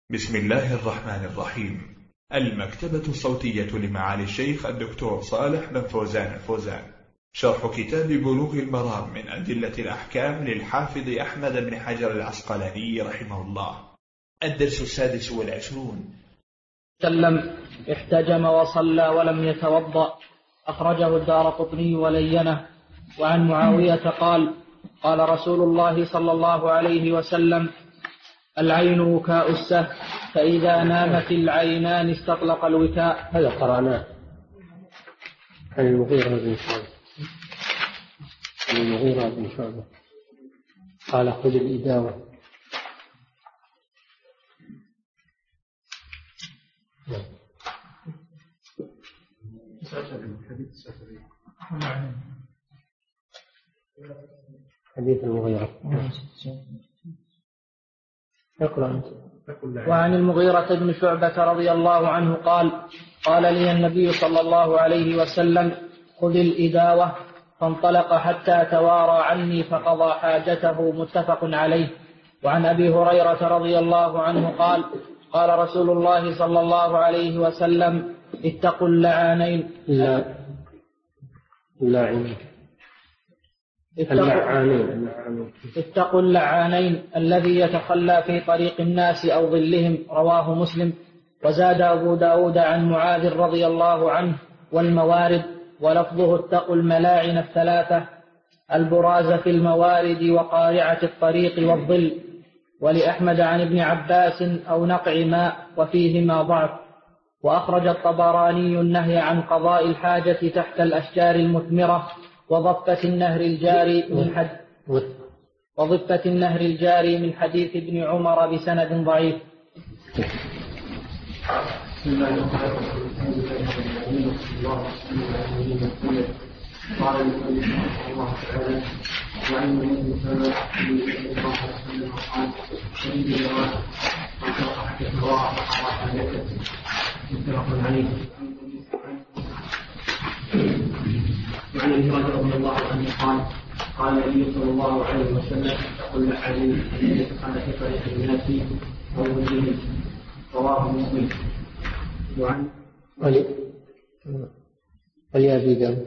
بسم الله الرحمن الرحيم. المكتبة الصوتية لمعالي الشيخ الدكتور صالح بن فوزان الفوزان، شرح كتاب بلوغ المرام من أدلة الأحكام للحافظ أحمد بن حجر العسقلاني رحمه الله. الدرس 26. سلم احتجم وصلى ولم يتوضأ، أخرجه الدارقطني ولينه. وعن معاوية قال: قال رسول الله صلى الله عليه وسلم: العين وكاء السهم، فإذا نامت العينان استطلق الوكاء. هذا قرأناه عن المغيرة بن شعبة قال: خذ الإداوة. حديث المغيرة. وعن المغيرة بن شعبة رضي الله عنه قال: قال لي النبي صلى الله عليه وسلم: خذ الإداوة. فانطلق حتى توارى عني فقضى حاجته. متفق عليه. وعن أبي هريرة رضي الله عنه قال: قال رسول الله صلى الله عليه وسلم: اتقوا اللعانين. اتقوا اللعانين الذي يتخلى في طريق الناس أو ظلهم. رواه مسلم. وزاد أبو داود عن معاذ رضي الله عنه: والموارد. ولفظه: اتقوا الملاعن الثلاثة، البراز في الموارد وقارعة الطريق والظل. ولأحمد عن ابن عباس: أو نقع ماء، وفيهما ضعف. وأخرج الطبراني النهي عن قضاء الحاجة تحت الأشجار المثمرة وضفة النهر الجاري من حديث ابن عمر بسند ضعيف. بسم الله الرحمن الرحيم. قال المؤلف رحمه الله تعالى: وعن النبي صلى الله عليه وسلم قال: شهيد الجواد وشرح حديث وراء حديثه. متفق عليه. وعن ابي هريره رضي الله عنه قال: قال النبي صلى الله عليه وسلم: اتقوا اللعانين الذين يتخلى في طريق الناس او ظلهم. رواه مسلم. وعن ولأبي داود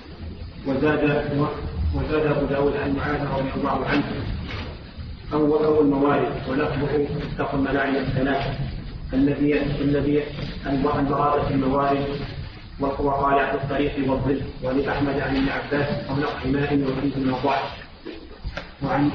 وزاد أبو داود عن معاذ رضي الله عنه: أول الموارد. ولفظه: اتقوا الملاعن الثلاثة الذي البراءة في الموارد وقارعة الطريق والظل. ولأحمد عن ابن عباس: أو نقع ماء، وفيهما ضعف. وعن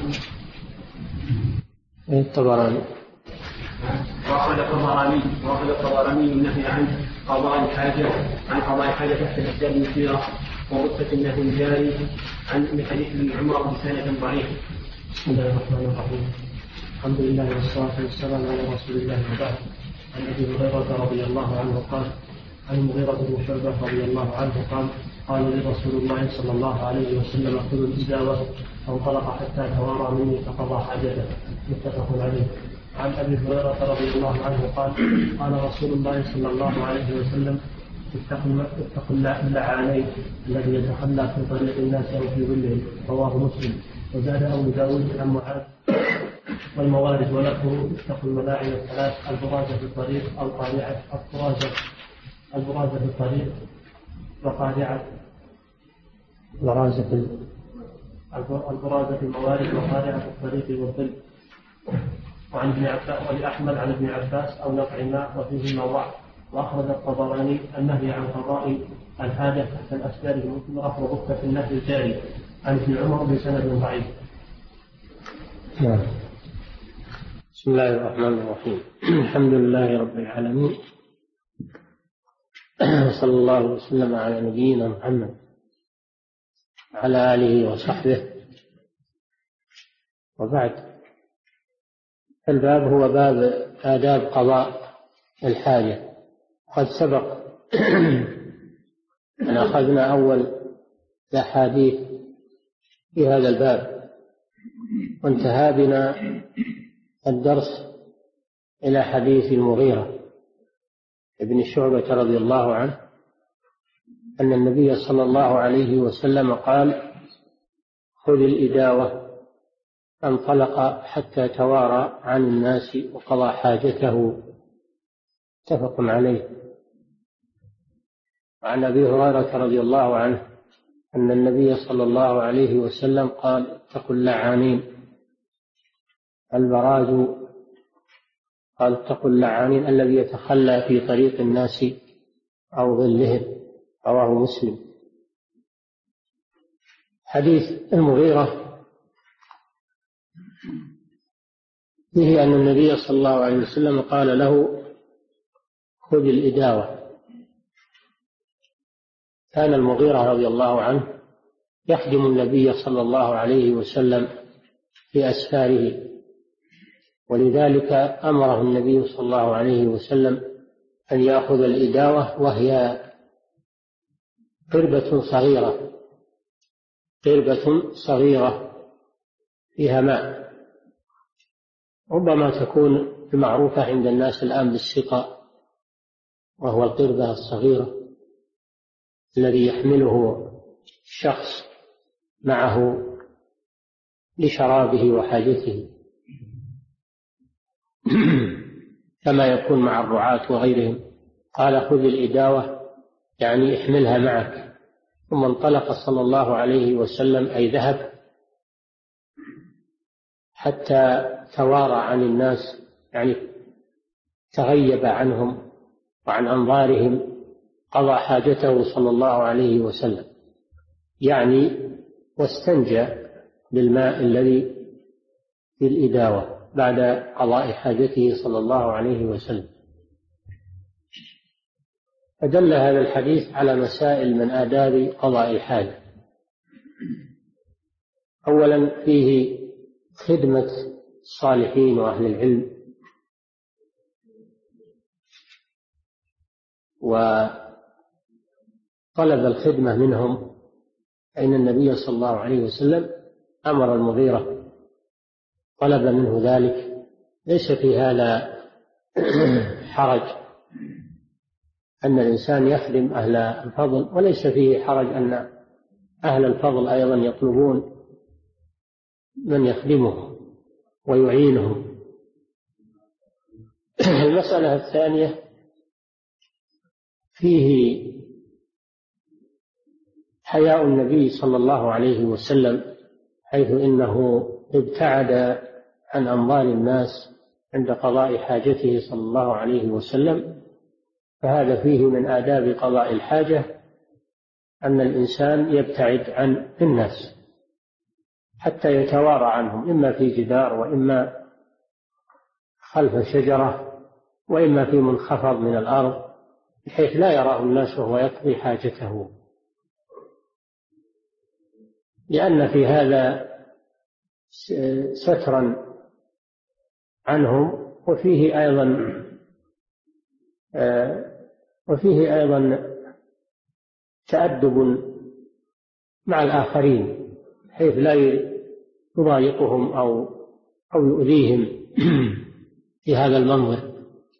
الطبراني. وأخذ الطبراني النهي عن قضاء الحاجة تحت الأشجار المثمرة وغصة النهر الجاري من حديث ابن عمر بسند ضعيف. بسم الله الرحمن الرحيم. الحمد لله والصلاة والسلام على رسول الله وبعد. عن أبي هريرة رضي الله عنه قال: عن المغيرة بن شعبة رضي الله عنه قال: قال لي رسول الله صلى الله عليه وسلم: خذوا الإداوة. فانطلق حتى توارى مني فقضى حاجته. متفق عليه. عن أبي هريرة رضي الله عنه قال: قال رسول الله صلى الله عليه وسلم: اتقوا اللعانين الذي يتخلى في طريق الناس أو في ظلهم. رواه مسلم. وزاد أبو داود عن معاذ: والموارد. ولفظه: اتقوا الملاعن الثلاث، البراز في الطريق أو قارعة البراز في الطريق وقارعة البراز في الموارد وقارعة الطريق والظل. وعن ابن عباس ولأحمد عن ابن عباس: أو نقع ماء، وفيهما ضعف. وأخرج الطبراني النهي عن قضاء الحاجة تحت الأشجار المثمرة وغصة النهر الجاري عن ابن عمر بسند ضعيف. بسم الله الرحمن الرحيم. الحمد لله رب العالمين، صلى الله وسلم على نبينا محمد وعلى آله وصحبه، وبعد. الباب هو باب آداب قضاء الحاجة. قد سبق أن أخذنا أول الأحاديث في هذا الباب، وانتهى بنا الدرس إلى حديث المغيرة ابن شعبة رضي الله عنه أن النبي صلى الله عليه وسلم قال: خذ الإداوة. فانطلق حتى توارى عن الناس وقضى حاجته. متفق عليه. وعن أبي هريرة رضي الله عنه أن النبي صلى الله عليه وسلم قال: اتقوا اللعانين. البراز قال: اتقوا اللعانين الذي يتخلى في طريق الناس أو ظلهم. رواه مسلم. حديث المغيرة فيه أن النبي صلى الله عليه وسلم قال له: خذ الإداوة. كان المغيرة رضي الله عنه يخدم النبي صلى الله عليه وسلم في أسفاره، ولذلك أمره النبي صلى الله عليه وسلم أن يأخذ الإداوة، وهي قربة صغيرة فيها ماء، ربما تكون معروفة عند الناس الآن بالسقاء، وهو القربة الصغيرة الذي يحمله الشخص معه لشرابه وحاجته كما يكون مع الرعاة وغيرهم. قال: خذ الإداوة، يعني احملها معك. ثم انطلق صلى الله عليه وسلم، أي ذهب حتى توارى عن الناس، يعني تغيب عنهم وعن أنظارهم، قضى حاجته صلى الله عليه وسلم، يعني واستنجى بالماء الذي في الإداوة بعد قضاء حاجته صلى الله عليه وسلم. فدل هذا الحديث على مسائل من آداب قضاء الحاجة. أولا فيه خدمة الصالحين وأهل العلم، وطلب الخدمة منهم، فإن النبي صلى الله عليه وسلم أمر المغيرة، طلب منه ذلك. ليس في هذا حرج أن الإنسان يخدم أهل الفضل، وليس فيه حرج أن أهل الفضل أيضا يطلبون من يخدمهم ويعينهم. المسألة الثانية فيه حياء النبي صلى الله عليه وسلم، حيث إنه ابتعد عن أنظار الناس عند قضاء حاجته صلى الله عليه وسلم. فهذا فيه من آداب قضاء الحاجة أن الإنسان يبتعد عن الناس حتى يتوارى عنهم، إما في جدار، وإما خلف شجرة، وإما في منخفض من الأرض، بحيث لا يراه الناس وهو يقضي حاجته، لأن في هذا سترا عنهم، وفيه أيضا تأدب مع الآخرين، حيث لا يضايقهم أو يؤذيهم في هذا المنظر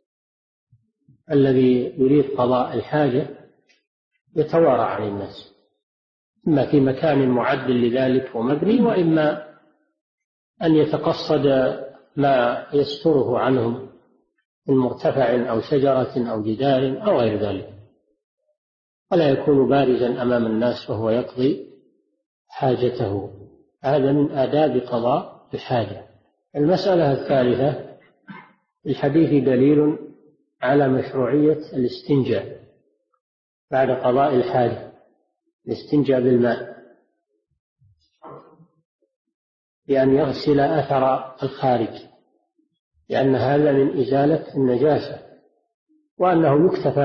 الذي يريد قضاء الحاجة، يتوارى عن الناس، إما في مكان معد لذلك ومبني، وإما أن يتقصد ما يستره عنهم من مرتفع أو شجرة أو جدار أو غير ذلك، ولا يكون بارزا أمام الناس وهو يقضي حاجته. هذا من آداب قضاء الحاجة. المسألة الثالثة: الحديث دليل على مشروعية الاستنجاء بعد قضاء الحاجة، الاستنجاء بالماء، بأن يغسل أثر الخارج، لأن هذا من إزالة النجاسة، وأنه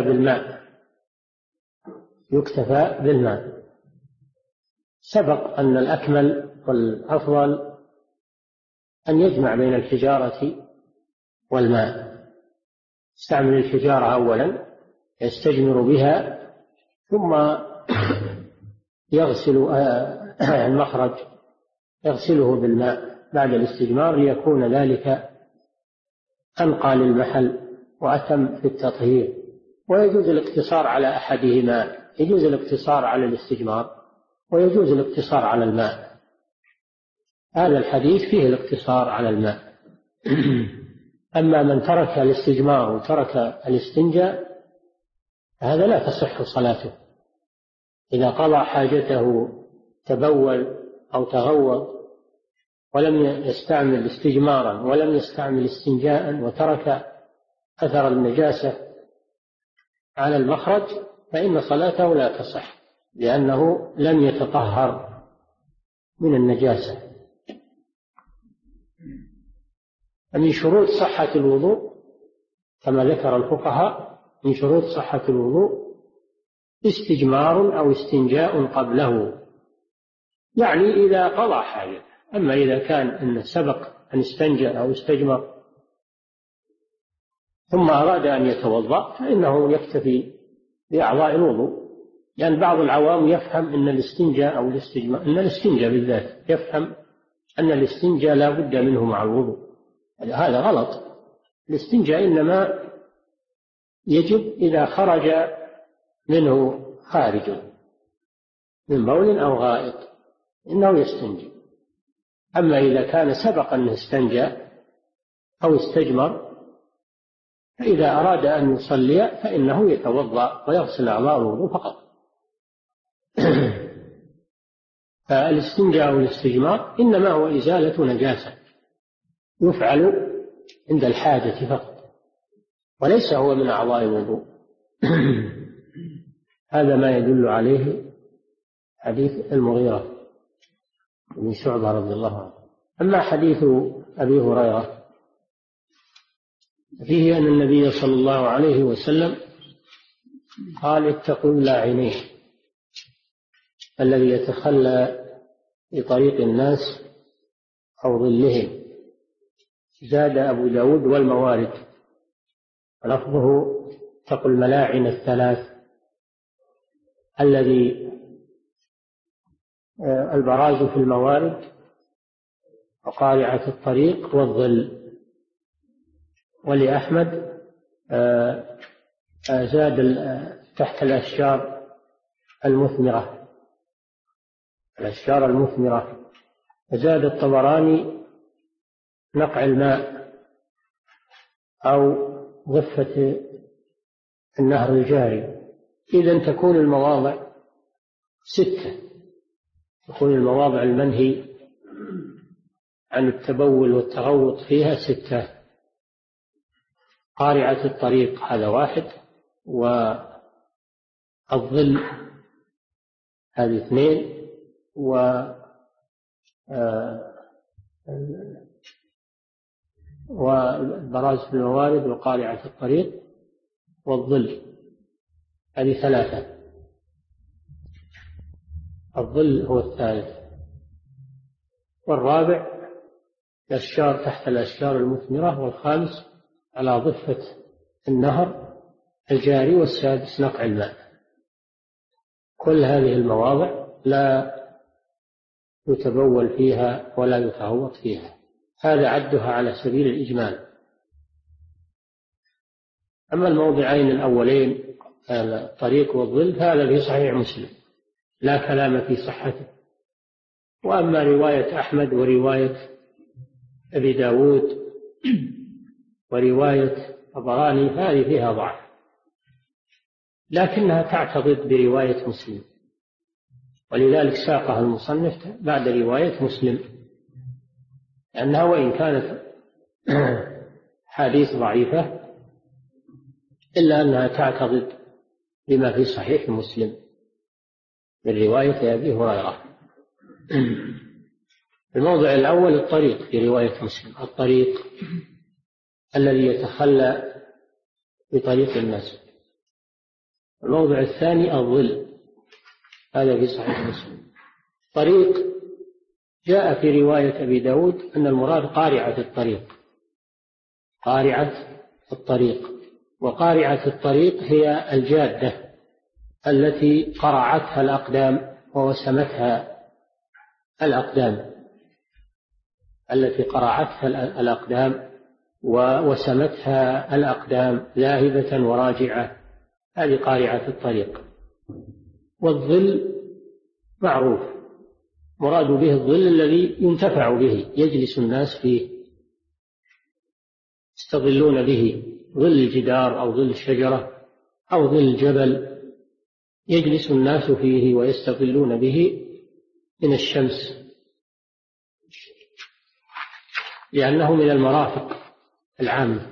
يكتفى بالماء. سبق أن الأكمل والأفضل أن يجمع بين الحجارة والماء، يستعمل الحجارة أولا يستجمر بها، ثم يغسل المخرج يغسله بالماء بعد الاستجمار، ليكون ذلك أنقى للمحل وأتم في التطهير. ويجوز الاقتصار على أحدهما، يجوز الاقتصار على الاستجمار ويجوز الاقتصار على الماء. هذا الحديث فيه الاقتصار على الماء. أما من ترك الاستجمار وترك الاستنجاء هذا لا تصح صلاته. إذا قضى حاجته تبول أو تغوط ولم يستعمل استجمارا ولم يستعمل استنجاء وترك أثر النجاسة على المخرج فإن صلاته لا تصح، لأنه لم يتطهر من النجاسة. من شروط صحة الوضوء كما ذكر الفقهاء، من شروط صحة الوضوء استجمار أو استنجاء قبله، يعني إذا قضى حاجة. أما إذا كان أن سبق أن استنجى أو استجمر ثم أراد أن يتوضأ فإنه يكتفي بأعضاء الوضوء، لأن بعض العوام يفهم أن الاستنجاء أو الاستجمار، أن الاستنجاء بالذات يفهم أن الاستنجاء لا بد منه مع الوضوء. هذا غلط. الاستنجاء إنما يجب إذا خرج منه خارج من بول أو غائط إنه يستنجي. أما إذا كان سبق أنه استنجى أو استجمر فإذا أراد أن يصلي فإنه يتوضأ ويغسل أعضاء الوضوء فقط. فالاستنجاء والاستجمار إنما هو إزالة نجاسة يفعل عند الحاجة فقط، وليس هو من أعضاء الوضوء. هذا ما يدل عليه حديث المغيرة بن شعبة رضي الله عنه. أما حديث أبي هريرة فيه أن النبي صلى الله عليه وسلم قال: اتقوا اللاعنين الذي يتخلى بطريق الناس أو ظلهم. زاد أبو داود والموارد، لفظه اتقوا الملاعن الثلاث الذي البراز في الموارد وقارعة الطريق والظل. ولأحمد زاد تحت الأشجار المثمرة، الأشجار المثمرة. زاد الطبراني نقع الماء أو ضفة النهر الجاري. إذن تكون المواضع 6، تكون المواضع المنهي عن التبول والتغوط فيها 6. قارعة الطريق هذا 1، والظل هذه 2، والبراز في الموارد وقارعة الطريق والظل هذه 3. الظل هو الثالث، والرابع الأشجار تحت الأشجار المثمرة، والخامس على ضفة النهر الجاري، والسادس نقع الماء. كل هذه المواضع لا يتبول فيها ولا يتغوط فيها. هذا عدها على سبيل الإجمال. أما الموضعين الأولين الطريق والظل هذا في صحيح مسلم لا كلام في صحته. وأما رواية أحمد ورواية أبي داود ورواية الطبراني هذه فيها ضعف، لكنها تعتضد برواية مسلم، ولذلك ساقها المصنف بعد رواية مسلم، لأنها وإن كانت حديث ضعيفة إلا أنها تعتضد بما في صحيح مسلم من رواية أبي هريرة. الموضع الأول الطريق في رواية مسلم، الطريق الذي يتخلى بطريق الناس. الموضع الثاني الظل، هذا في صحيح مسلم. طريق جاء في رواية أبي داود أن المراد قارعة الطريق، قارعة الطريق. وقارعة الطريق هي الجادة التي قرعتها الأقدام ووسمتها الأقدام، التي قرعتها الأقدام ووسمتها الأقدام ذاهبة وراجعة، هذه قارعة الطريق. والظل معروف مراد به الظل الذي ينتفع به، يجلس الناس فيه، يستظلون به، ظل الجدار أو ظل الشجرة أو ظل الجبل، يجلس الناس فيه ويستظلون به من الشمس، لأنه من المرافق العامة.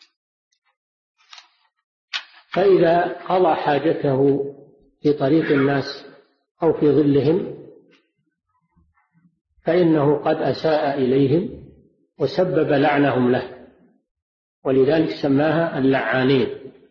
فإذا قضى حاجته في طريق الناس أو في ظلهم فإنه قد أساء إليهم وسبب لعنهم له، ولذلك سماها اللعانين.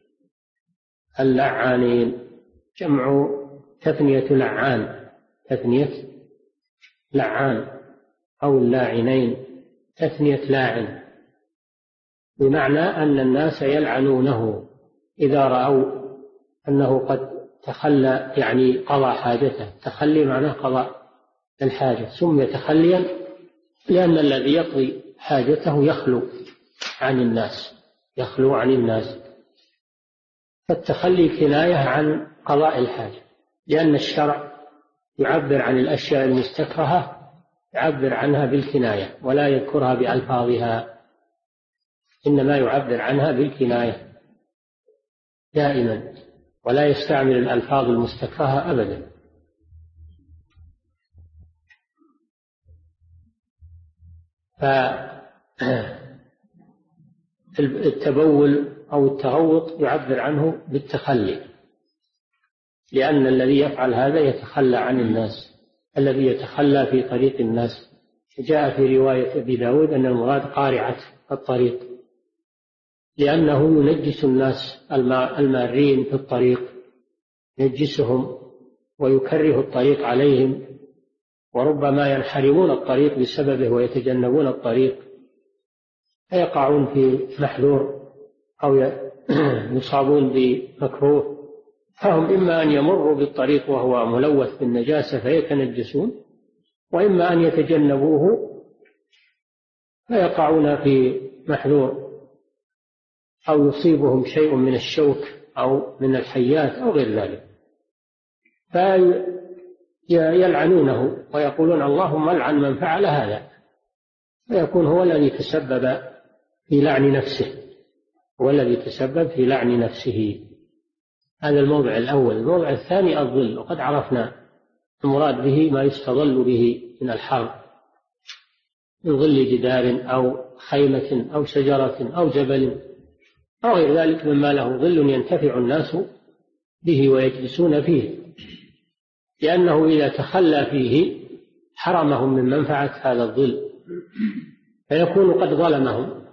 اللعانين جمع تثنية لعان، تثنية لعان، أو اللاعنين تثنية لاعن، بمعنى أن الناس يلعنونه إذا رأوا أنه قد تخلى، يعني قضى حاجته. تخلي معناه قضاء الحاجة، سمي تخليا لأن الذي يقضي حاجته يخلو عن الناس، يخلو عن الناس. فالتخلي كناية عن قضاء الحاجة، لأن الشرع يعبر عن الأشياء المستكرهة، يعبر عنها بالكناية ولا يذكرها بألفاظها، إنما يعبر عنها بالكناية دائما، ولا يستعمل الألفاظ المستكرهة أبدا. فالتبول أو التغوط يعبر عنه بالتخلي، لأن الذي يفعل هذا يتخلى عن الناس، الذي يتخلى في طريق الناس. جاء في رواية أبي داود أن المراد قارعة الطريق، لأنه ينجس الناس المارين في الطريق، ينجسهم ويكره الطريق عليهم، وربما ينحرمون الطريق بسببه ويتجنبون الطريق فيقعون في محذور أو يصابون بمكروه. فهم إما أن يمروا بالطريق وهو ملوث بالنجاسة فيتنجسون، وإما أن يتجنبوه فيقعون في محذور أو يصيبهم شيء من الشوك أو من الحيات أو غير ذلك، فيلعنونه ويقولون اللهم العن من فعل هذا، فيكون هو الذي تسبب في لعن نفسه، هو الذي تسبب في لعن نفسه. هذا الموضع الأول. الموضع الثاني الظل، وقد عرفنا المراد به ما يستظل به من الحر، من ظل جدار أو خيمة أو شجرة أو جبل أو غير ذلك مما له ظل ينتفع الناس به ويجلسون فيه، لأنه إذا تخلى فيه حرمهم من منفعة هذا الظل، فيكون قد ظلمهم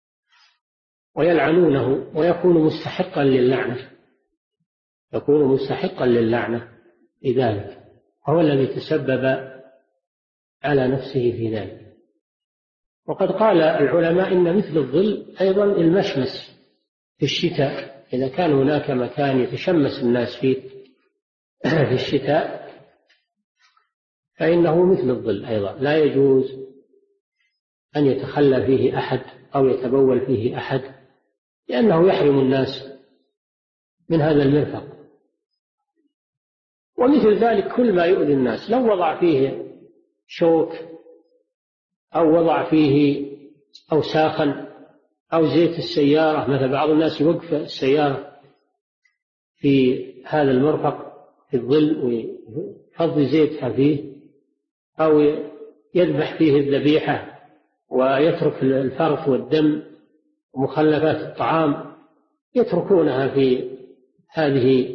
ويلعنونه ويكون مستحقا للعنة، يكون مستحقا للعنة لذلك، وهو الذي تسبب على نفسه في ذلك. وقد قال العلماء إن مثل الظل أيضا المشمس في الشتاء، إذا كان هناك مكان يتشمس الناس فيه في الشتاء فإنه مثل الظل أيضا، لا يجوز أن يتخلى فيه أحد أو يتبول فيه أحد، لأنه يحرم الناس من هذا المرفق. ومثل ذلك كل ما يؤذي الناس، لو وضع فيه شوك أو وضع فيه أوساخا أو زيت السيارة، مثل بعض الناس يوقف السيارة في هذا المرفق في الظل ويفضي زيتها فيه، أو يذبح فيه الذبيحة ويترك الفرث والدم ومخلفات الطعام، يتركونها في هذه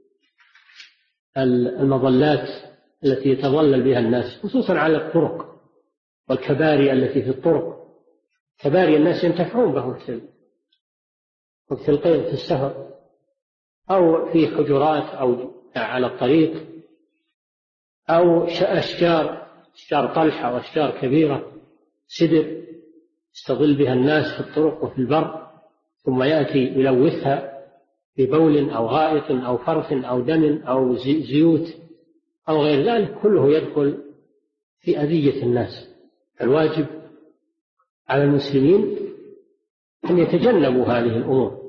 المظلات التي يتظلل بها الناس، خصوصا على الطرق والكباري التي في الطرق. كباري الناس ينتفعون به وقت القيض في السفر، أو في حجرات أو على الطريق، أو أشجار طلحة وأشجار كبيرة سدر يستظل بها الناس في الطرق وفي البر، ثم يأتي يلوثها ببول أو غائط أو فرث أو دم أو زيوت أو غير ذلك، كله يدخل في أذية الناس. الواجب على المسلمين أن يتجنبوا هذه الأمور،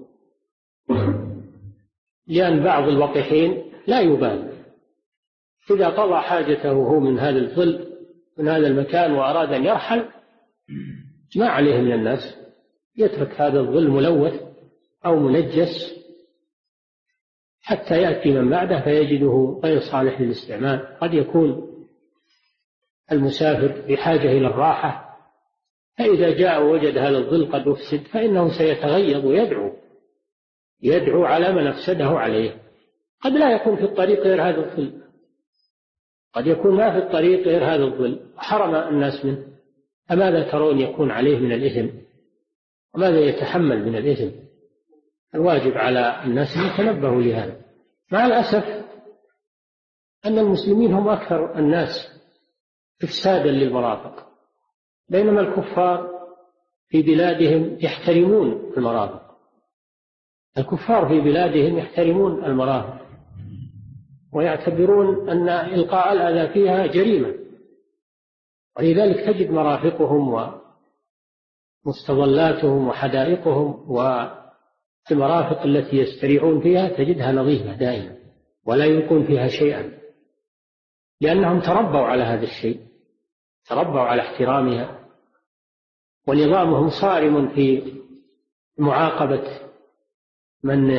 لأن بعض الوقحين لا يبالي، إذا قضى حاجته هو من هذا الظل من هذا المكان وأراد أن يرحل ما عليه من الناس، يترك هذا الظل ملوث أو منجس حتى يأتي من بعده فيجده غير صالح للاستعمال. قد يكون المسافر بحاجة إلى الراحة، فإذا جاء ووجد هذا الظل قد أفسد فإنه سيتغيظ ويدعو على من أفسده عليه. قد لا يكون في الطريق غير هذا الظل، قد يكون ما في الطريق غير هذا الظل حرم الناس منه، فماذا ترون يكون عليه من الإثم وماذا يتحمل من الإثم؟ الواجب على الناس أن يتنبهوا لهذا. مع الأسف أن المسلمين هم أكثر الناس إفسادا للمرافق، بينما الكفار في بلادهم يحترمون المرافق. الكفار في بلادهم يحترمون المرافق ويعتبرون أن إلقاء الأذى فيها جريمة، ولذلك تجد مرافقهم ومستظلاتهم وحدائقهم والمرافق التي يستريحون فيها تجدها نظيفة دائما ولا يلقون فيها شيئا، لأنهم تربوا على هذا الشيء، تربوا على احترامها، ونظامهم صارم في معاقبة من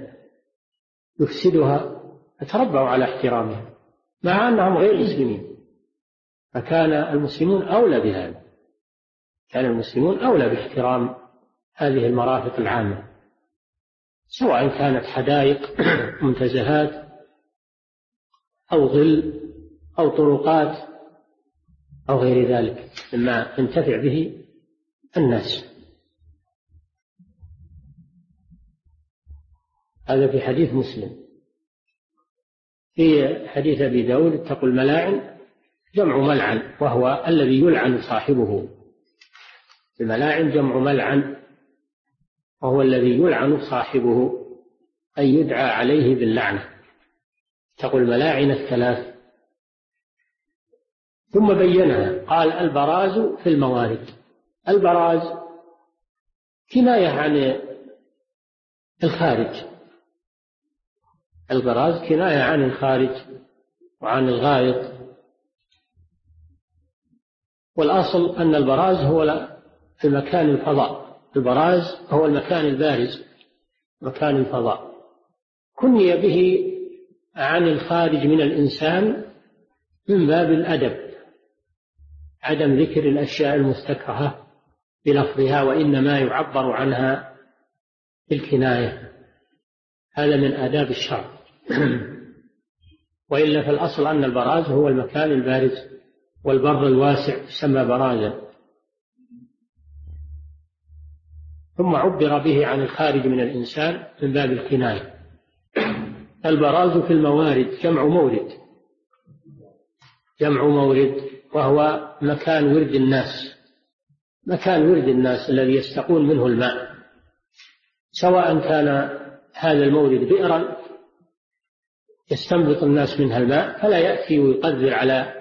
يفسدها، فتربوا على احترامها مع أنهم غير مسلمين. فكان المسلمون أولى بهذا، كان المسلمون أولى باحترام هذه المرافق العامة، سواء كانت حدائق منتزهات أو ظل أو طرقات أو غير ذلك مما ينتفع به الناس. هذا في حديث مسلم. في حديث أبي داود اتقوا الملاعن، جمع ملعن وهو الذي يلعن صاحبه. الملاعن جمع ملعن وهو الذي يلعن صاحبه، أي يدعى عليه باللعنة. اتقوا الملاعن الثلاث. ثم بينها قال البراز في الموارد. البراز كناية عن الخارج، البراز كناية عن الخارج وعن الغائط، والأصل أن البراز هو في مكان الفضاء، البراز هو المكان البارز مكان الفضاء. كني به عن الخارج من الإنسان من باب الأدب، عدم ذكر الأشياء المستكرهة بلفظها، وإنما يعبر عنها بالكناية، هذا من آداب الشرع. وإلا فالأصل أن البراز هو المكان البارز، والبر الواسع يسمى برازا. ثم عبر به عن الخارج من الإنسان من باب الكناية. البراز في الموارد جمع مورد، جمع مورد وهو مكان ورد الناس، مكان ورد الناس الذي يستقون منه الماء، سواء كان هذا المورد بئرا يستنبط الناس منها الماء فلا يأتي ويقدر على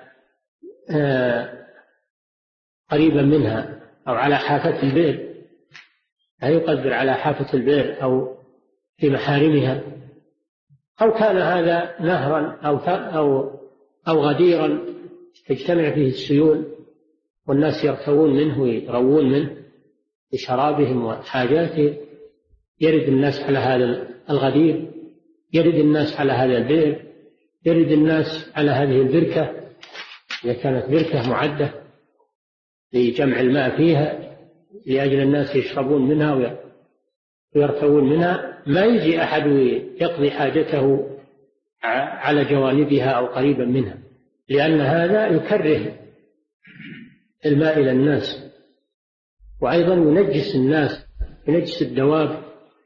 قريبا منها أو على حافة البئر، لا يقدر على حافة البئر أو في محارمها، أو كان هذا نهرا أو غديرا تجتمع فيه السيول والناس يرتوون منه ويروون منه لشرابهم وحاجاتهم، يرد الناس على هذا الغدير، يرد الناس على هذا البئر، يرد الناس على هذه البركة إذا كانت بركة معدة لجمع الماء فيها لأجل الناس يشربون منها ويرتوون منها، ما يجي أحد يقضي حاجته على جوانبها أو قريبا منها، لأن هذا يكره الماء إلى الناس، وأيضا ينجس الناس، ينجس الدواب،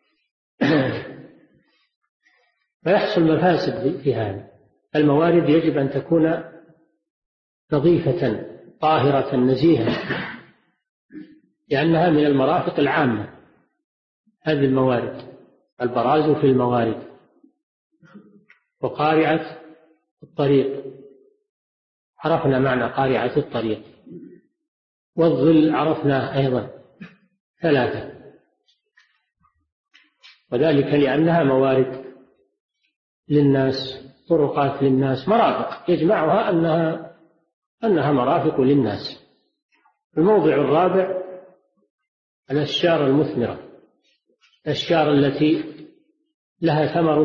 فيحصل مفاسد في هذا. الموارد يجب أن تكون نظيفة طاهرة نزيهة، لأنها من المرافق العامة. هذه الموارد البراز في الموارد. وقارعة الطريق، عرفنا معنى قارعة الطريق. والظل عرفناه أيضا ثلاثة، وذلك لأنها موارد للناس، طرقات للناس، مرافق يجمعها أنها أنها مرافق للناس. الموضع الرابع الأشجار المثمرة، الأشجار التي لها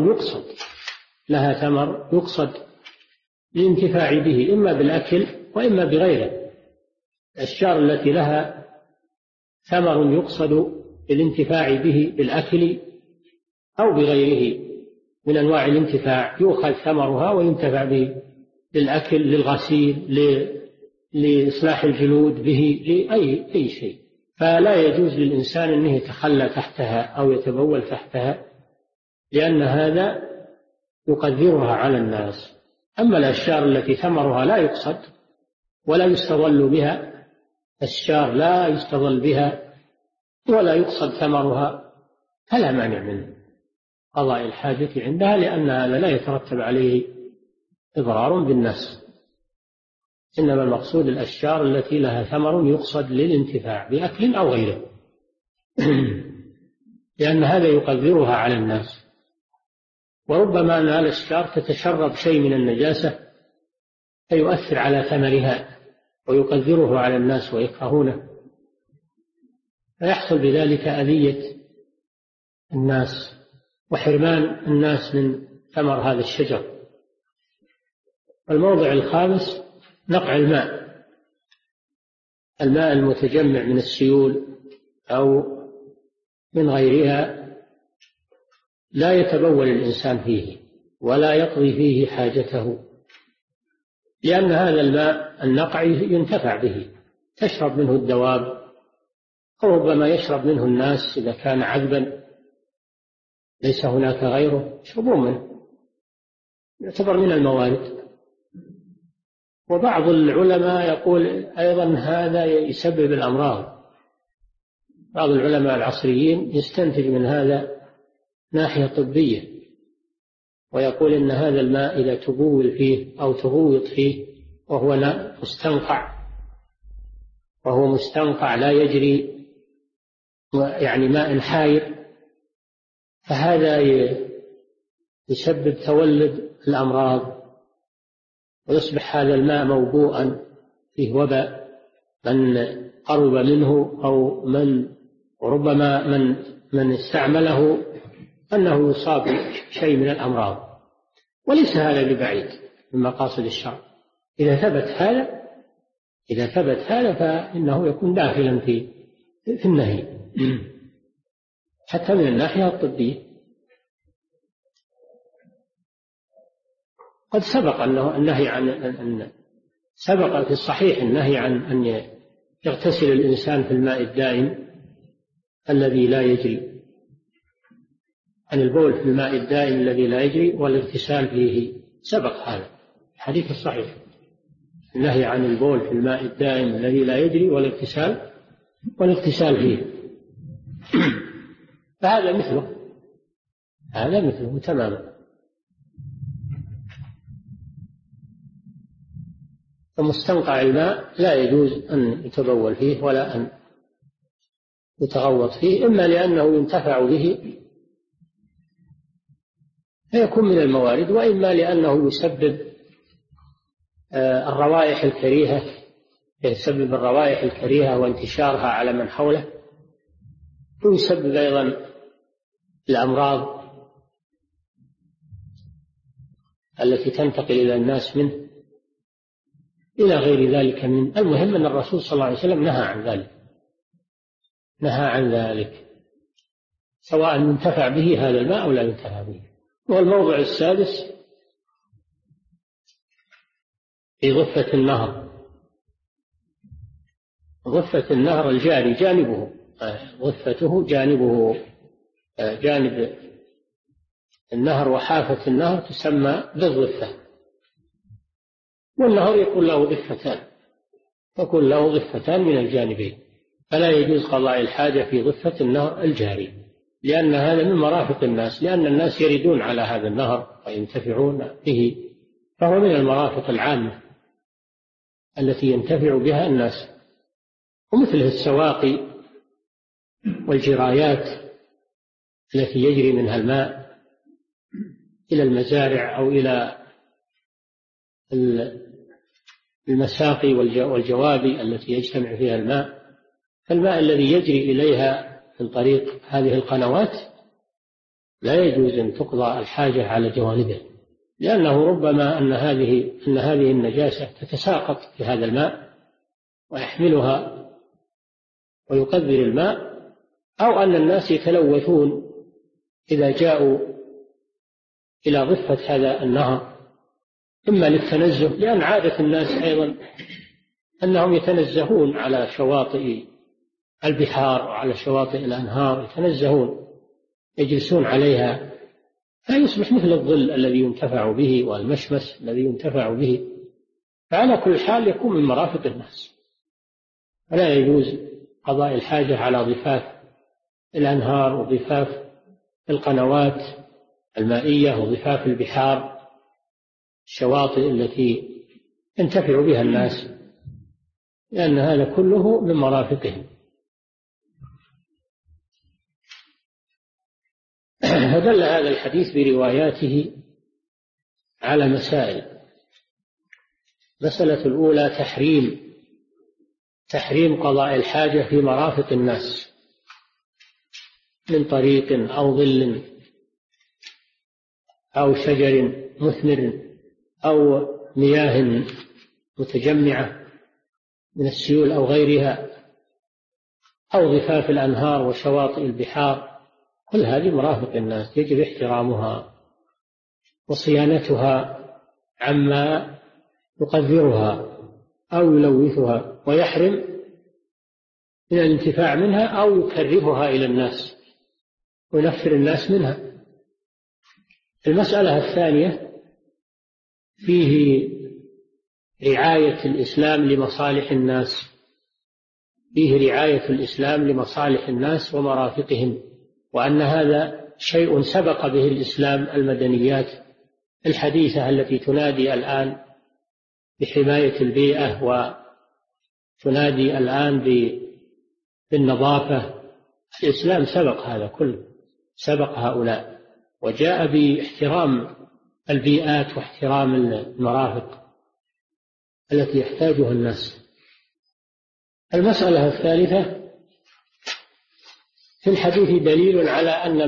ثمر يقصد للانتفاع به إما بالأكل وإما بغيره. الأشجار التي لها ثمر يقصد للانتفاع به بالأكل أو بغيره من أنواع الانتفاع، يؤخذ ثمرها وينتفع به للأكل، للغسيل، لإصلاح الجلود به، لأي شيء. فلا يجوز للإنسان أنه يتخلى تحتها أو يتبول تحتها، لأن هذا يقدرها على الناس. أما الأشجار التي ثمرها لا يقصد ولا يستظل بها، أشجار لا يستظل بها ولا يقصد ثمرها، فلا مانع من قضاء الحاجة عندها، لأن هذا لا يترتب عليه إضرار بالناس. إنما المقصود الأشجار التي لها ثمر يقصد للانتفاع بأكل أو غيره لأن هذا يقدرها على الناس. وربما أن الأشجار تتشرب شيء من النجاسة فيؤثر على ثمرها ويقدره على الناس ويكرهونه، فيحصل بذلك أذية الناس وحرمان الناس من ثمر هذا الشجر. الموضع الخامس نقع الماء المتجمع من السيول أو من غيرها، لا يتبول الإنسان فيه ولا يقضي فيه حاجته، لأن هذا الماء النقع ينتفع به، تشرب منه الدواب، أو ربما يشرب منه الناس إذا كان عذبا ليس هناك غيره يشربون منه، يعتبر من الموارد. وبعض العلماء يقول أيضا هذا يسبب الأمراض. بعض العلماء العصريين يستنتج من هذا ناحية طبية، ويقول إن هذا الماء إذا تبول فيه أو تغوط فيه وهو مستنقع لا يجري، يعني ماء حاير، فهذا يسبب تولد الأمراض، ويصبح هذا الماء موبوءا فيه وباء، من قرب منه أو وربما من استعمله أنه يصاب شيء من الأمراض، وليس هذا ببعيد من مقاصد الشرع. إذا ثبت هذا فإنه يكون داخلا في النهي حتى من الناحية الطبية. قد سبق أنه النهي عن سبق في الصحيح النهي عن أن يغتسل الإنسان في الماء الدائم الذي لا يجري، عن البول في الماء الدائم الذي لا يجري والاغتسال فيه، سبق هذا الحديث الصحيح، النهي عن البول في الماء الدائم الذي لا يجري والاغتسال فيه فهذا مثله تماما. فمستنقع الماء لا يجوز أن يتبول فيه ولا أن يتغوط فيه، إما لأنه ينتفع به فيكون من الموارد، وإما لأنه يسبب الروائح الكريهة وانتشارها على من حوله، ويسبب أيضا الأمراض التي تنتقل إلى الناس منه إلى غير ذلك. من المهم أن الرسول صلى الله عليه وسلم نهى عن ذلك سواء ينتفع به هذا الماء أو لا ينتفع به. والموضع السادس في ضفة النهر، ضفة النهر الجاري جانبه، ضفته جانب النهر وحافة النهر تسمى بالضفة، والنهر يكون له ضفتان من الجانبين، فلا يجوز قضاء الحاجة في ضفة النهر الجاري، لأن هذا من مرافق الناس، لأن الناس يردون على هذا النهر وينتفعون به، فهو من المرافق العامة التي ينتفع بها الناس، ومثله السواقي والجرايات التي يجري منها الماء إلى المزارع أو إلى المساقي والجوابي التي يجتمع فيها الماء، فالماء الذي يجري إليها من طريق هذه القنوات لا يجوز أن تقضى الحاجة على جوانبه، لأنه ربما أن هذه النجاسة تتساقط في هذا الماء ويحملها ويقذر الماء، أو أن الناس يتلوثون إذا جاءوا إلى ضفة هذا النهر، إما للتنزه، لأن عادة الناس أيضا أنهم يتنزهون على شواطئ البحار وعلى شواطئ الأنهار، يتنزهون يجلسون عليها، فيصبح مثل الظل الذي ينتفع به والمشمس الذي ينتفع به، فعلى كل حال يكون من مرافق الناس، فلا يجوز قضاء الحاجة على ضفاف الأنهار وضفاف القنوات المائية وضفاف البحار، الشواطئ التي ينتفع بها الناس، لأن هذا كله من مرافقهم. فدل هذا الحديث برواياته على مسائل. المسألة الأولى تحريم قضاء الحاجة في مرافق الناس من طريق أو ظل أو شجر مثمر أو مياه متجمعة من السيول أو غيرها، أو ضفاف الأنهار وشواطئ البحار، كل هذه مرافق الناس يجب احترامها وصيانتها عما يقذرها أو يلوثها، ويحرم من الانتفاع منها أو يكرهها إلى الناس وينفر الناس منها. المسألة الثانية فيه رعاية الإسلام لمصالح الناس، فيه رعاية الإسلام لمصالح الناس ومرافقهم، وأن هذا شيء سبق به الإسلام المدنيات الحديثة التي تنادي الآن بحماية البيئة وتنادي الآن بالنظافة. الإسلام سبق هذا كله، سبق هؤلاء، وجاء باحترام البيئات واحترام المرافق التي يحتاجها الناس. المسألة الثالثة في الحديث دليل على أن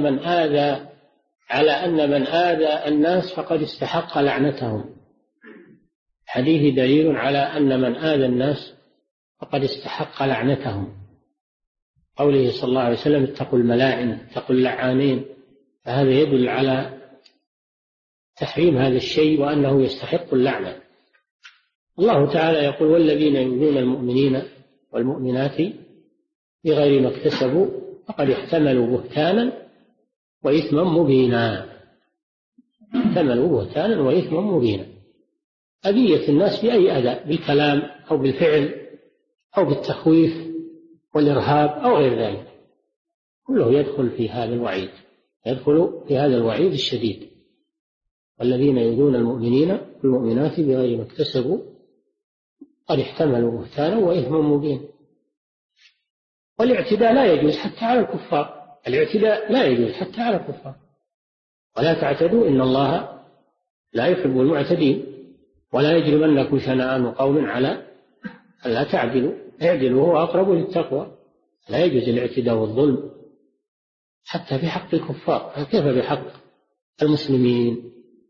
من آذى الناس فقد استحق لعنتهم. حديث دليل على أن من آذى الناس فقد استحق لعنتهم، قوله صلى الله عليه وسلم اتقوا الملاعن اتقوا اللعانين، فهذا يدل على تحريم هذا الشيء وأنه يستحق اللعنة. الله تعالى يقول والذين يؤذون المؤمنين والمؤمنات بغير ما اكتسبوا فقد احتملوا بهتانا وإثما مبينا. احتملوا بهتانا وإثما مبينا. أذية الناس بأي أذى، بالكلام أو بالفعل أو بالتخويف والإرهاب أو غير ذلك، كله يدخل في هذا الوعيد، يدخل في هذا الوعيد الشديد. والذين يؤذون المؤمنين والمؤمنات بغير ما اكتسبوا قد احتملوا بهتانا وإثما مبينا. والاعتداء لا يجوز حتى على الكفار، الاعتداء لا يجوز حتى على الكفار. ولا تعتدوا إن الله لا يحب المعتدين. ولا يجرمنكم شنآن قوم على ألا تعدلوا اعدلوا وهو أقرب للتقوى. لا يجوز الاعتداء والظلم حتى في حق الكفار، فكيف بحق المسلمين؟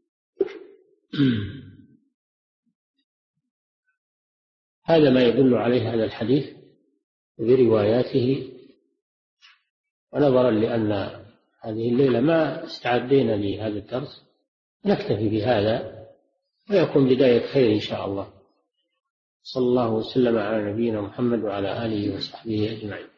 هذا ما يدل عليه هذا الحديث برواياته. ونظرا لأن هذه الليلة ما استعدينا لهذا الدرس نكتفي بهذا، ويكون بداية خير إن شاء الله. صلى الله وسلم على نبينا محمد وعلى آله وصحبه أجمعين.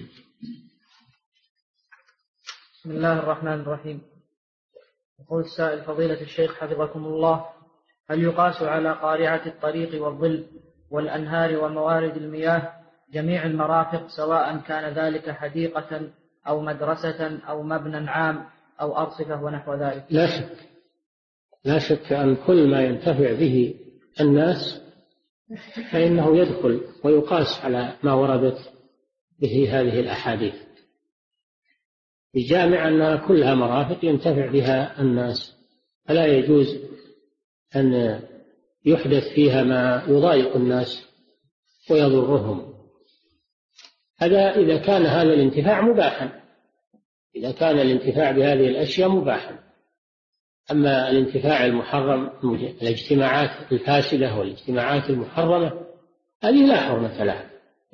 بسم الله الرحمن الرحيم. يقول السائل فضيلة الشيخ حفظكم الله: هل يقاس على قارعة الطريق والظل والأنهار وموارد المياه جميع المرافق سواء كان ذلك حديقة أو مدرسة أو مبنى عام أو أرصفة ونحو ذلك؟ لا شك أن كل ما ينتفع به الناس فإنه يدخل ويقاس على ما وردت به هذه الأحاديث. الجامع أنها كلها مرافق ينتفع بها الناس، فلا يجوز أن يحدث فيها ما يضايق الناس ويضرهم. هذا إذا كان هذا الانتفاع مباحا، إذا كان الانتفاع بهذه الأشياء مباحا. أما الانتفاع المحرم، الاجتماعات الفاسدة والاجتماعات المحرمة، هذه لا حرمة لها.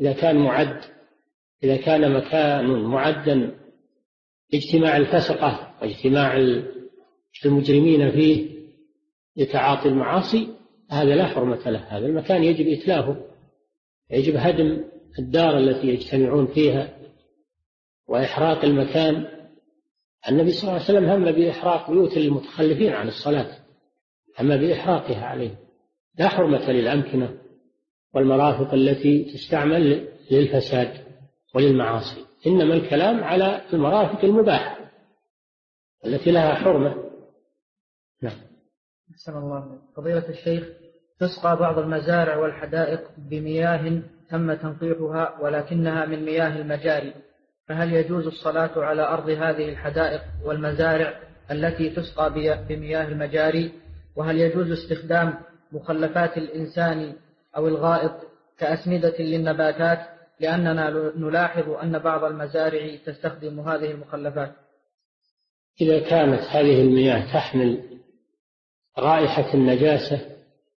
إذا كان مكان معدا اجتماع الفسقة واجتماع المجرمين فيه لتعاطي المعاصي، هذا لا حرمة له. هذا المكان يجب إتلافه، يجب هدم الدار التي يجتمعون فيها وإحراق المكان. النبي صلى الله عليه وسلم هم بإحراق بيوت المتخلفين عن الصلاة، هم بإحراقها عليه. لا حرمة للأمكنة والمرافق التي تستعمل للفساد وللمعاصي، إنما الكلام على المرافق المباحة التي لها حرمة. نعم. أحسن الله. فضيلة الشيخ، تسقى بعض المزارع والحدائق بمياه تم تنقيحها ولكنها من مياه المجاري، فهل يجوز الصلاة على أرض هذه الحدائق والمزارع التي تسقى بمياه المجاري؟ وهل يجوز استخدام مخلفات الإنسان أو الغائط كأسمدة للنباتات، لأننا نلاحظ أن بعض المزارع تستخدم هذه المخلفات؟ إذا كانت هذه المياه تحمل رائحة النجاسة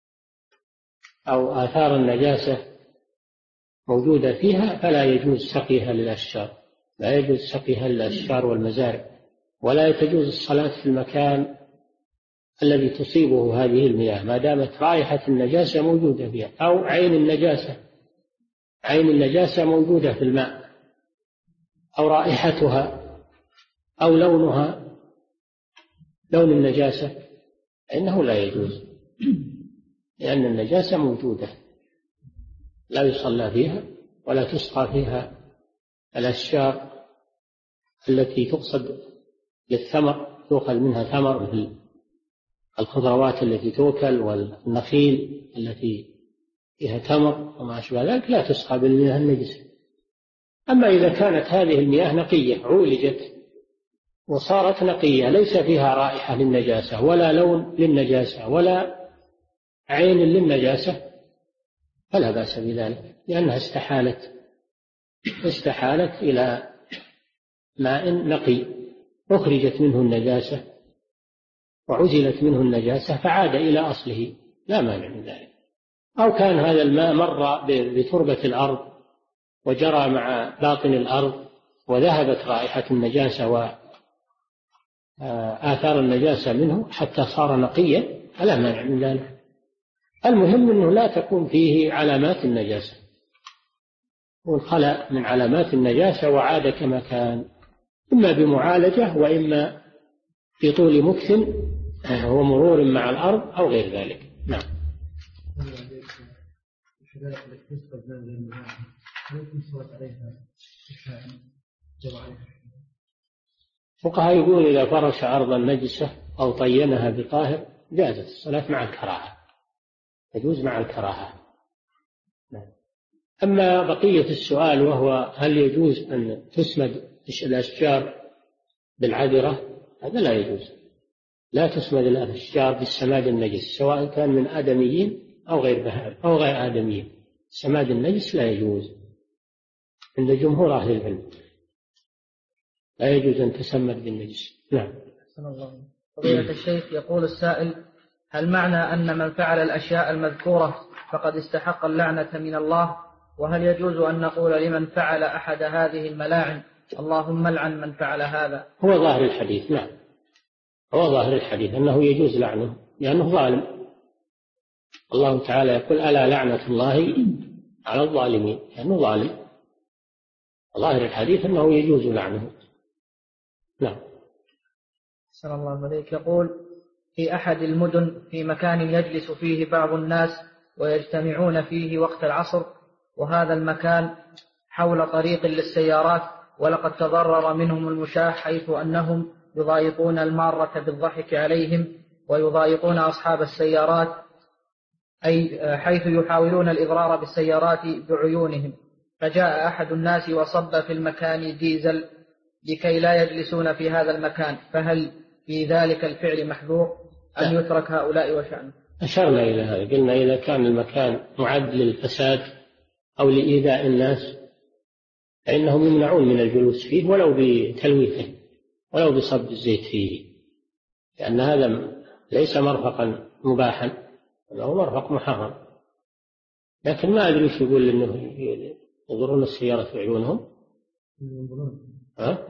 أو آثار النجاسة موجودة فيها فلا يجوز سقيها للأشجار، لا يجوز سقيها للأشجار والمزارع، ولا تجوز الصلاة في المكان الذي تصيبه هذه المياه ما دامت رائحة النجاسة موجودة فيها، أو عين النجاسة موجودة في الماء، أو رائحتها أو لونها لون النجاسة، إنه لا يجوز، لأن النجاسة موجودة لا يصلى فيها ولا تسقى فيها الأشجار التي تقصد للثمر، تؤخذ منها ثمر مثل الخضروات التي تؤكل والنخيل التي فيها تمر وما أشبه ذلك، لا تسقى بالمياه النجسة. أما إذا كانت هذه المياه نقية عولجت وصارت نقية ليس فيها رائحة للنجاسة ولا لون للنجاسة ولا عين للنجاسة فلا بأس بذلك، لأنها استحالت إلى ماء نقي أخرجت منه النجاسة وعزلت منه النجاسة فعاد إلى أصله، لا مانع من ذلك. أو كان هذا الماء مر بتربة الأرض وجرى مع باطن الأرض وذهبت رائحة النجاسة وآثار النجاسة منه حتى صار نقيا، فلا مانع من ذلك. المهم أنه لا تكون فيه علامات النجاسة، والخلأ من علامات النجاسة وعاد كما كان، إما بمعالجة وإما في طول مكث ومرور مع الأرض أو غير ذلك. نعم. فقهاء يقول إذا فرش أرضا نجسة أو طينها بطاهر جازت الصلاة مع الكراهة، يجوز مع الكراهة. أما بقية السؤال وهو هل يجوز أن تسمد الأشجار بالعذرة، هذا لا يجوز، لا تسمد الأشجار بالسماد النجس سواء كان من آدميين أو غير آدميين، السماد النجس لا يجوز عند جمهور أهل العلم، لا يجوز أن تسمد بالنجس. نعم. فضيلة الشيخ، يقول السائل: هل معنى أن من فعل الأشياء المذكورة فقد استحق اللعنة من الله؟ وهل يجوز أن نقول لمن فعل أحد هذه الملاعن اللهم لعن من فعل هذا؟ هو ظاهر الحديث. نعم، هو ظاهر الحديث أنه يجوز لعنه لأنه ظالم. الله تعالى يقول: ألا لعنة الله على الظالمين، لأنه ظالم. ظاهر الحديث أنه يجوز لعنه. نعم. صلى الله عليك. يقول: في أحد المدن في مكان يجلس فيه بعض الناس ويجتمعون فيه وقت العصر، وهذا المكان حول طريق للسيارات، ولقد تضرر منهم المشاة حيث أنهم يضايقون المارة بالضحك عليهم ويضايقون أصحاب السيارات، أي حيث يحاولون الإضرار بالسيارات بعيونهم. فجاء أحد الناس وصب في المكان ديزل لكي لا يجلسون في هذا المكان، فهل في ذلك الفعل محذور أن يترك هؤلاء وشأنه؟ أشرنا إلى هذا، قلنا إذا كان المكان معد للفساد أو لإيذاء الناس فإنهم يمنعون من الجلوس فيه ولو بتلويثه ولو بصب الزيت فيه، لأن هذا ليس مرفقا مباحا، هو مرفق محرم. لكن ما أدري وش يقول إنه يضرون السيارة في عيونهم. ها؟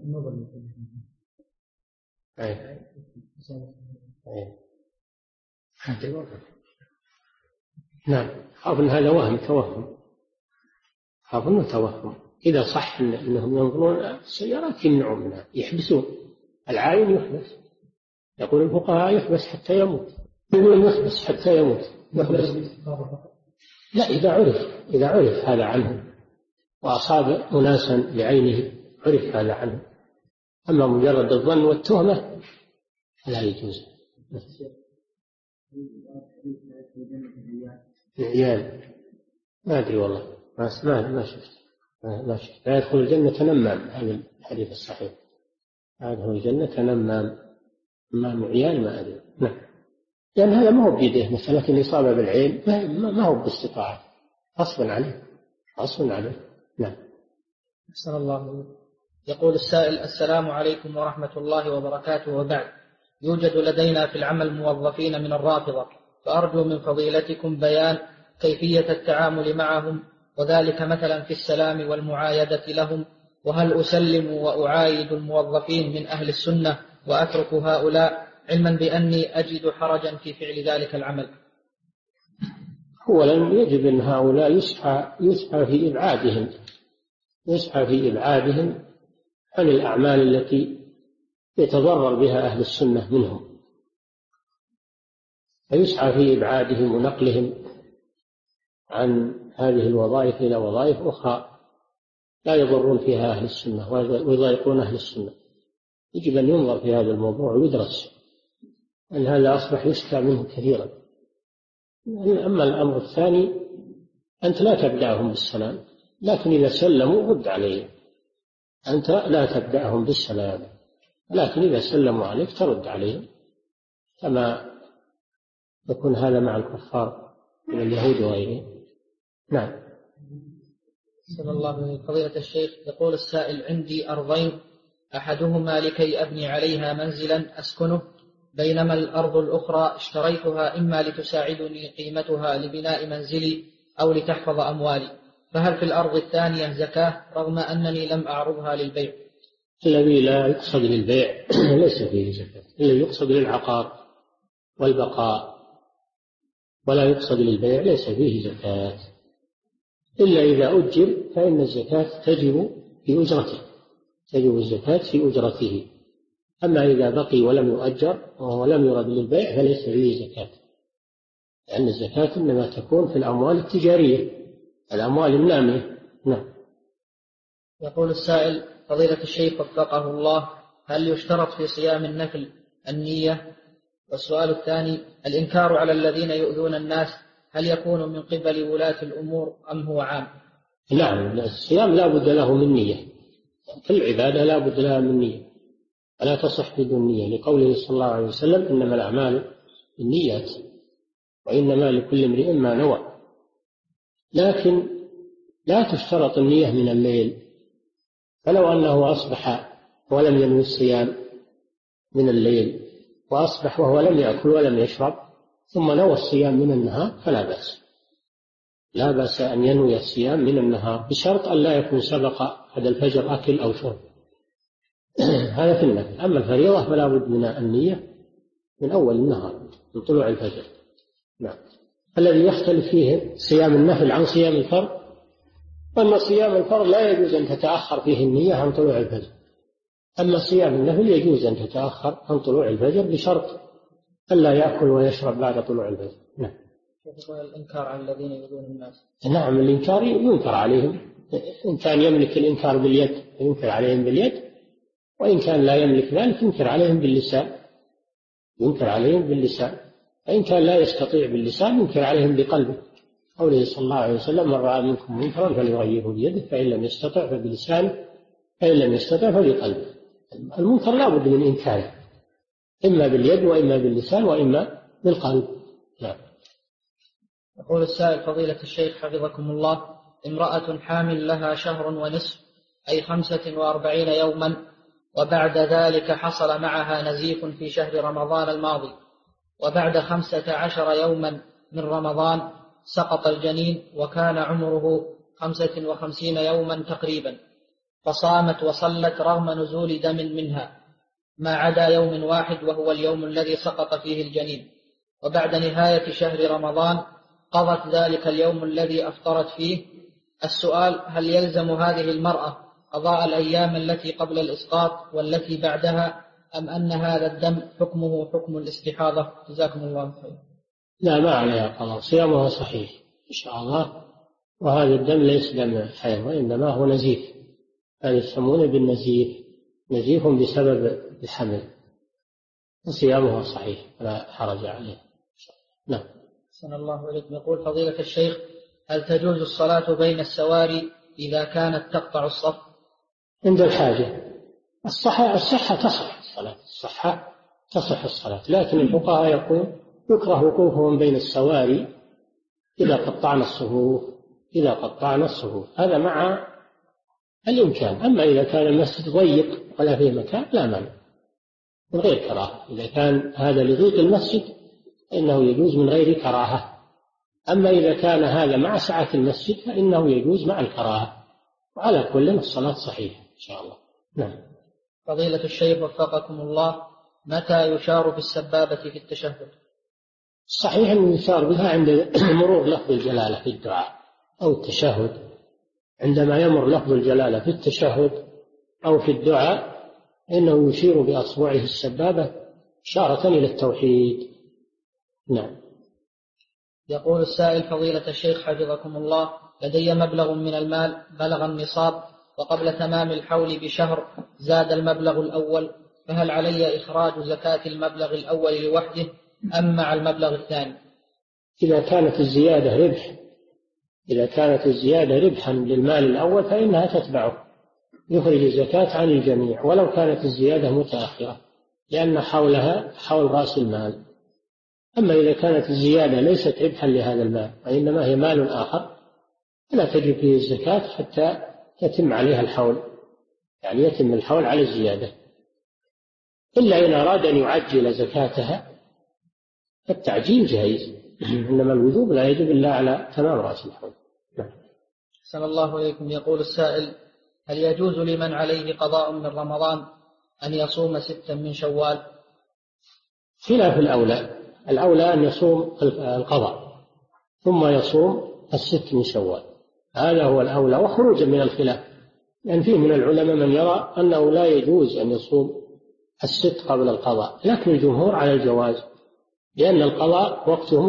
نعم، خاف أن هذا توهم. إذا صح أنهم ينظرون السيارات يمنعون منها، يحبسون العاين، يحبس. يقول الفقهاء يحبس حتى يموت، يقول يحبس حتى يموت. لا، إذا عرف هذا عنه وأصاب أناسا بعينه عرف هذا عنه. أما مجرد الظن والتهمة لا يجوز. عيال ما أدري والله، ما شفت. لا يدخل الجنة نمام، هذا الحديث الصحيح. لا يدخل الجنة نمام عيال، ما أدري. نعم، لأن هذا ما هو بيده، مسألة الإصابة بالعين ما هو باستطاعة، غصبا عليه. نعم. أحسن الله. يقول السائل: السلام عليكم ورحمة الله وبركاته، وبعد. يوجد لدينا في العمل موظفين من الرافضة، فأرجو من فضيلتكم بيان كيفية التعامل معهم، وذلك مثلا في السلام والمعايدة لهم، وهل أسلم وأعايد الموظفين من أهل السنة وأترك هؤلاء، علما بأني أجد حرجا في فعل ذلك العمل. أولا يجب أن هؤلاء يسعى في إبعادهم عن الأعمال التي يتضرر بها أهل السنة منهم، فيسعى في إبعادهم ونقلهم عن هذه الوظائف إلى وظائف أخرى لا يضرون فيها أهل السنة ويضايقون أهل السنة. يجب أن ينظر في هذا الموضوع ويدرس، أن هذا أصبح يشكى منه كثيرا. أما الأمر الثاني، أنت لا تبدأهم بالسلام، لكن إذا سلموا رد عليهم. أنت لا تبدأهم بالسلام، لكن إذا سلموا عليك ترد عليهم، كما يكون هذا مع الكفار من اليهود وغيرهم. نعم. صلى الله عليه وسلم. فضيلة الشيخ، يقول السائل: عندي أرضين، أحدهما لكي أبني عليها منزلا أسكنه، بينما الأرض الأخرى اشتريتها إما لتساعدني قيمتها لبناء منزلي أو لتحفظ أموالي، فهل في الأرض الثانية زكاة رغم أنني لم أعرضها للبيع؟ الذي لا يقصد للبيع ليس فيه زكاة، الذي يقصد للعقار والبقاء ولا يقصد للبيع ليس فيه زكاة، إلا إذا أجر فإن الزكاة تجب في أجرته، تجب الزكاة في أجرته. أما إذا بقي ولم يؤجر ولم يرد للبيع فليس فيه زكاة، لأن الزكاة إنما تكون في الأموال التجارية، الأموال النامية. نعم. يقول السائل: فضيلة الشيخ وفقه الله، هل يشترط في صيام النفل النية؟ والسؤال الثاني: الإنكار على الذين يؤذون الناس هل يكون من قبل ولاة الأمور أم هو عام؟ نعم، الصيام لا بد له من نية، كل عبادة لا بد لها من نية، فلا تصح بدون نية، لقوله صلى الله عليه وسلم: إنما الأعمال بالنيات وإنما لكل امرئ ما نوى. لكن لا تشترط النية من الليل، فلو أنه أصبح ولم ينوي الصيام من الليل وأصبح وهو لم يأكل ولم يشرب ثم نوى الصيام من النهار فلا بأس، لا بأس أن ينوي الصيام من النهار بشرط أن لا يكون سبق هذا الفجر أكل أو شرب. هذا في النفل. أما الفريضة فلا بد من النية من أول النهار من طلوع الفجر. نعم. الذي يختلف فيه صيام النفل عن صيام الفرض أن صيام الفرض لا يجوز أن تتأخر فيه النية عن طلوع الفجر، أما صيام النفل يجوز أن تتأخر عن طلوع الفجر بشرط ألا يأكل ويشرب بعد طلوع الفجر. نعم. الإنكار على الذين يؤذون الناس. نعم، الإنكار ينكر عليهم، إن كان يملك الإنكار باليد ينكر عليهم باليد، وإن كان لا يملك ذلك ينكر عليهم باللسان، فإن كان لا يستطيع باللسان ينكر عليهم بقلبه، قوله صلى الله عليه وسلم: من رأى منكم منكرا فليغيره بيده فإن لم يستطع فبلسانه فإن لم يستطع فبقلبه. المنكر لا بد من إنكاره، إما باليد وإما باللسان وإما بالقلب. نعم. يقول السائل فضيلة الشيخ حفظكم الله: امرأة حامل لها شهر ونصف أي 45 يوما، وبعد ذلك حصل معها نزيف في شهر رمضان الماضي، وبعد 15 يوما من رمضان سقط الجنين وكان عمره 55 يوما تقريبا، فصامت وصلت رغم نزول دم منها ما عدا يوم واحد وهو اليوم الذي سقط فيه الجنين، وبعد نهاية شهر رمضان قضت ذلك اليوم الذي أفطرت فيه. السؤال: هل يلزم هذه المرأة قضاء الأيام التي قبل الإسقاط والتي بعدها، أم أن هذا الدم حكمه حكم الاستحاضة؟ جزاكم الله خيرا. لا، ما عليها قضاء، صيامها صحيح إن شاء الله. وهذا الدم ليس دم حيض وإنما هو نزيف، هذا يسمونه بالنزيف، نزيف بسبب الحمل، وصيامها صحيح لا حرج عليه. نعم. أحسن الله إليكم. يقول فضيلة الشيخ: هل تجوز الصلاة بين السواري إذا كانت تقطع الصف؟ عند الحاجة. الصحة تصح الصلاة، الصحة تصح الصلاة، لكن الفقهاء يقول يكره وقوفهم بين السواري إذا قطعنا الصفوف، هذا مع الإمكان. أما إذا كان المسجد ضيق ولا فيه مكان لا مانع، من غير كراهة. إذا كان هذا لضيق المسجد فإنه يجوز من غير كراهة. أما إذا كان هذا مع سعة المسجد فإنه يجوز مع الكراهة. وعلى كل الصلاة صحيحة إن شاء الله. نعم. فضيلة الشيخ وفقكم الله: متى يشار بالسبابة في التشهد؟ صحيح أنه يشار بها عند مرور لفظ الجلالة في الدعاء أو التشهد. عندما يمر لفظ الجلالة في التشهد أو في الدعاء إنه يشير بأصبعه السبابة إشارة إلى التوحيد. نعم. يقول السائل فضيلة الشيخ حفظكم الله: لدي مبلغ من المال بلغ النصاب، وقبل تمام الحول بشهر زاد المبلغ الأول، فهل علي إخراج زكاة المبلغ الأول لوحده أم مع المبلغ الثاني؟ إذا كانت الزيادة ربحا للمال الأول فإنها تتبعه، يخرج الزكاة عن الجميع ولو كانت الزيادة متأخرة، لأن حولها حول رأس المال. أما إذا كانت الزيادة ليست ربحا لهذا المال وإنما هي مال آخر فلا تجب فيه الزكاة حتى يتم عليها الحول، يعني يتم الحول على الزيادة، إلا إن أراد أن يعجل زكاتها فالتعجيل جائز، إنما الوجوب لا يجب إلا على تمام رأس الحول. أحسن الله إليكم. يقول السائل: هل يجوز لمن عليه قضاء من رمضان أن يصوم 6 من شوال؟ خلاف الأولى أن يصوم القضاء ثم يصوم 6 من شوال، هذا هو الأولى، وخروجا من الخلاف، لأن فيه من العلماء من يرى أنه لا يجوز أن يصوم 6 قبل القضاء، لكن الجمهور على الجواز، لأن القضاء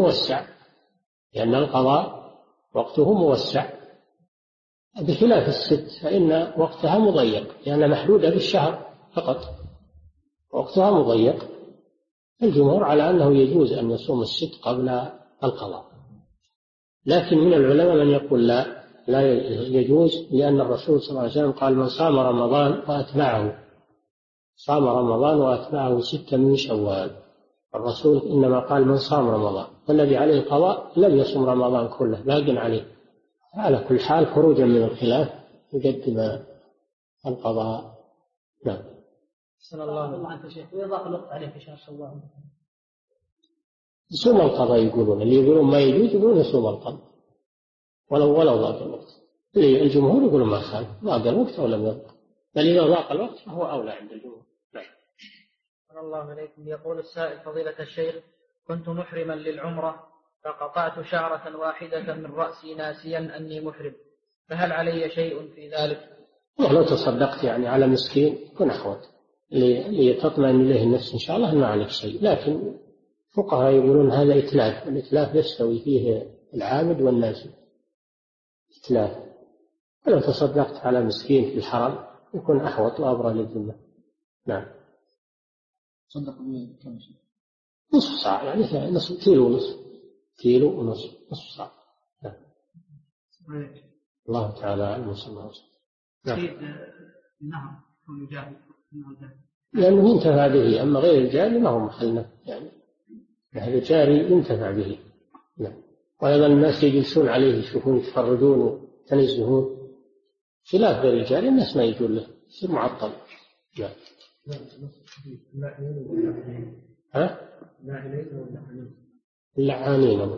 وقته موسع، بخلاف 6 فإن وقتها مضيق، لأن محدودة بالشهر فقط، وقتها مضيق. الجمهور على أنه يجوز أن يصوم 6 قبل القضاء، لكن من العلماء من يقول لا يجوز، لأن الرسول صلى الله عليه وسلم قال: من صام رمضان وأتبعه 6 من شوال. الرسول إنما قال: من صام رمضان، والذي عليه القضاء لم يصم رمضان كله، باق عليه. على كل حال خروجا من الخلاف يقدم القضاء. نعم. صلى الله عليه وسلم. ويضاق الوقت عليه في شهر شوال. يصوم القضاء يقولون، اللي يقولون ما يجوز يقولون يصوم القضاء ولو ضاق الوقت. الجمهور يقولون ما خالف، ضاق الوقت أو لم يضاق، بل إذا ضاق الوقت فهو أولى عند الجمهور. نعم. صلى الله عليكم. يقول السائل فضيلة الشيخ: كنت محرما للعمرة فقطعت شعرة واحدة من رأسي ناسيا أني محرم، فهل علي شيء في ذلك؟ لو تصدقت يعني على مسكين يكون أحوط لتطمئن إليه النفس إن شاء الله ما عليك شيء، لكن فقهاء يقولون هذا إتلاف، الإتلاف يستوي فيه العامد والناسي، إتلاف. ولو تصدقت على مسكين في الحرم يكون أحوط وأبرى للذمة. نعم. صدق بكم شيء؟ نصف صاع، يعني كيلو ونصف نصف صاع. نعم. الله تعالى أعلم وصلى الله عليه وسلم. نعم. لأنه ينتفع به، أما غير الجاري ما هو محلنا يعني. هذا جاري ينتفع به. نعم. وأيضا الناس يجلسون عليه يشوفون يتفرجون ويتنزهون، خلاف غير الجاري الناس ما يجون له، يصير معطل. نعم. ها؟ اللعانين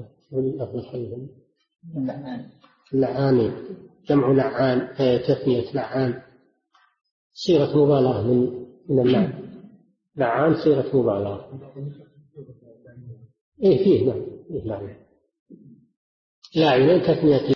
اللعانين جمع لعان، تثنية لعان صيغة مبالغة من اللعن. لعان صيغة مبالغة. فيه نعم، لاعنين تثنية